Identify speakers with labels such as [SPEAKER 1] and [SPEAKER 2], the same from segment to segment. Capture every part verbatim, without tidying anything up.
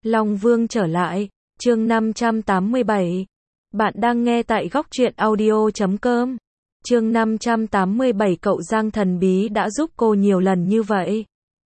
[SPEAKER 1] Long Vương trở lại, chương năm trăm tám mươi bảy. Bạn đang nghe tại góc truyện audio chấm com. Chương năm trăm tám mươi bảy cậu Giang thần bí đã giúp cô nhiều lần như vậy.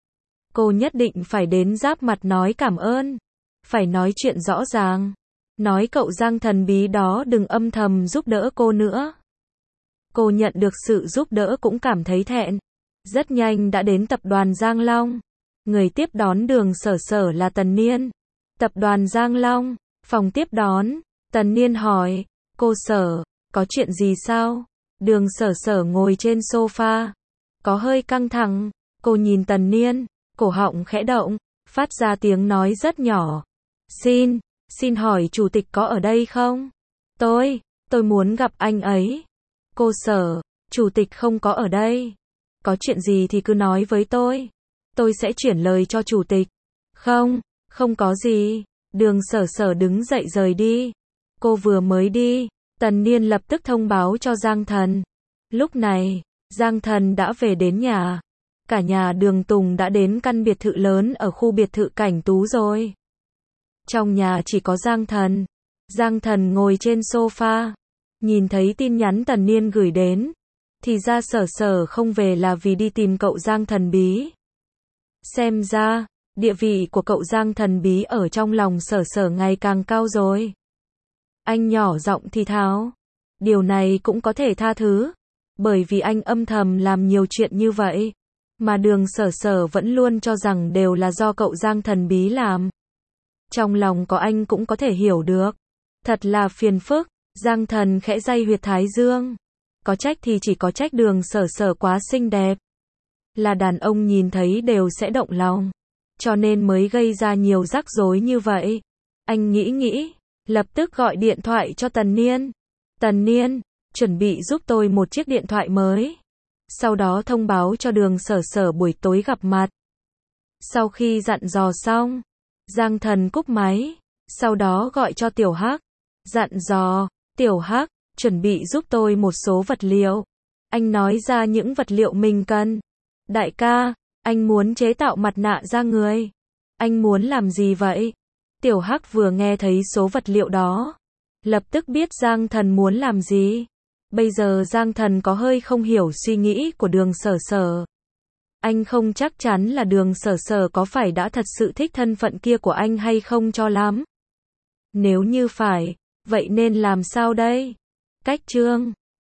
[SPEAKER 1] Cô nhất định phải đến giáp mặt nói cảm ơn. Phải nói chuyện rõ ràng. Nói cậu Giang thần bí đó đừng âm thầm giúp đỡ cô nữa. Cô nhận được sự giúp đỡ cũng cảm thấy thẹn. Rất nhanh đã đến tập đoàn Giang Long. Người tiếp đón Đường Sở Sở là Tần Niên. Tập đoàn Giang Long, phòng tiếp đón. Tần Niên hỏi, cô Sở, có chuyện gì sao? Đường Sở Sở ngồi trên sofa. Có hơi căng thẳng. Cô nhìn Tần Niên, cổ họng khẽ động, phát ra tiếng nói rất nhỏ. Xin, xin hỏi chủ tịch có ở đây không? Tôi, tôi muốn gặp anh ấy. Cô Sở, chủ tịch không có ở đây. Có chuyện gì thì cứ nói với tôi. Tôi sẽ chuyển lời cho chủ tịch. Không, không có gì. Đường Sở Sở đứng dậy rời đi. Cô vừa mới đi, Tần Niên lập tức thông báo cho Giang Thần. Lúc này, Giang Thần đã về đến nhà. Cả nhà Đường Tùng đã đến căn biệt thự lớn ở khu biệt thự Cảnh Tú rồi. Trong nhà chỉ có Giang Thần. Giang Thần ngồi trên sofa. Nhìn thấy tin nhắn Tần Niên gửi đến. Thì ra Sở Sở không về là vì đi tìm cậu Giang thần bí. Xem ra, địa vị của cậu Giang thần bí ở trong lòng Sở Sở ngày càng cao rồi. Anh nhỏ giọng thì thào. Điều này cũng có thể tha thứ. Bởi vì anh âm thầm làm nhiều chuyện như vậy. Mà Đường Sở Sở vẫn luôn cho rằng đều là do cậu Giang thần bí làm. Trong lòng có anh cũng có thể hiểu được. Thật là phiền phức. Giang Thần khẽ day huyệt thái dương. Có trách thì chỉ có trách Đường Sở Sở quá xinh đẹp. Là đàn ông nhìn thấy đều sẽ động lòng. Cho nên mới gây ra nhiều rắc rối như vậy. Anh nghĩ nghĩ, lập tức gọi điện thoại cho Tần Niên. Tần Niên, chuẩn bị giúp tôi một chiếc điện thoại mới. Sau đó thông báo cho Đường Sở Sở buổi tối gặp mặt. Sau khi dặn dò xong, Giang Thần cúp máy. Sau đó gọi cho Tiểu Hắc. Dặn dò, Tiểu Hắc, chuẩn bị giúp tôi một số vật liệu. Anh nói ra những vật liệu mình cần. Đại ca, anh muốn chế tạo mặt nạ da người. Anh muốn làm gì vậy? Tiểu Hắc vừa nghe thấy số vật liệu đó. Lập tức biết Giang Thần muốn làm gì. Bây giờ Giang Thần có hơi không hiểu suy nghĩ của Đường Sở Sở. Anh không chắc chắn là Đường Sở Sở có phải đã thật sự thích thân phận kia của anh hay không cho lắm. Nếu như phải, vậy nên làm sao đây? Cách chương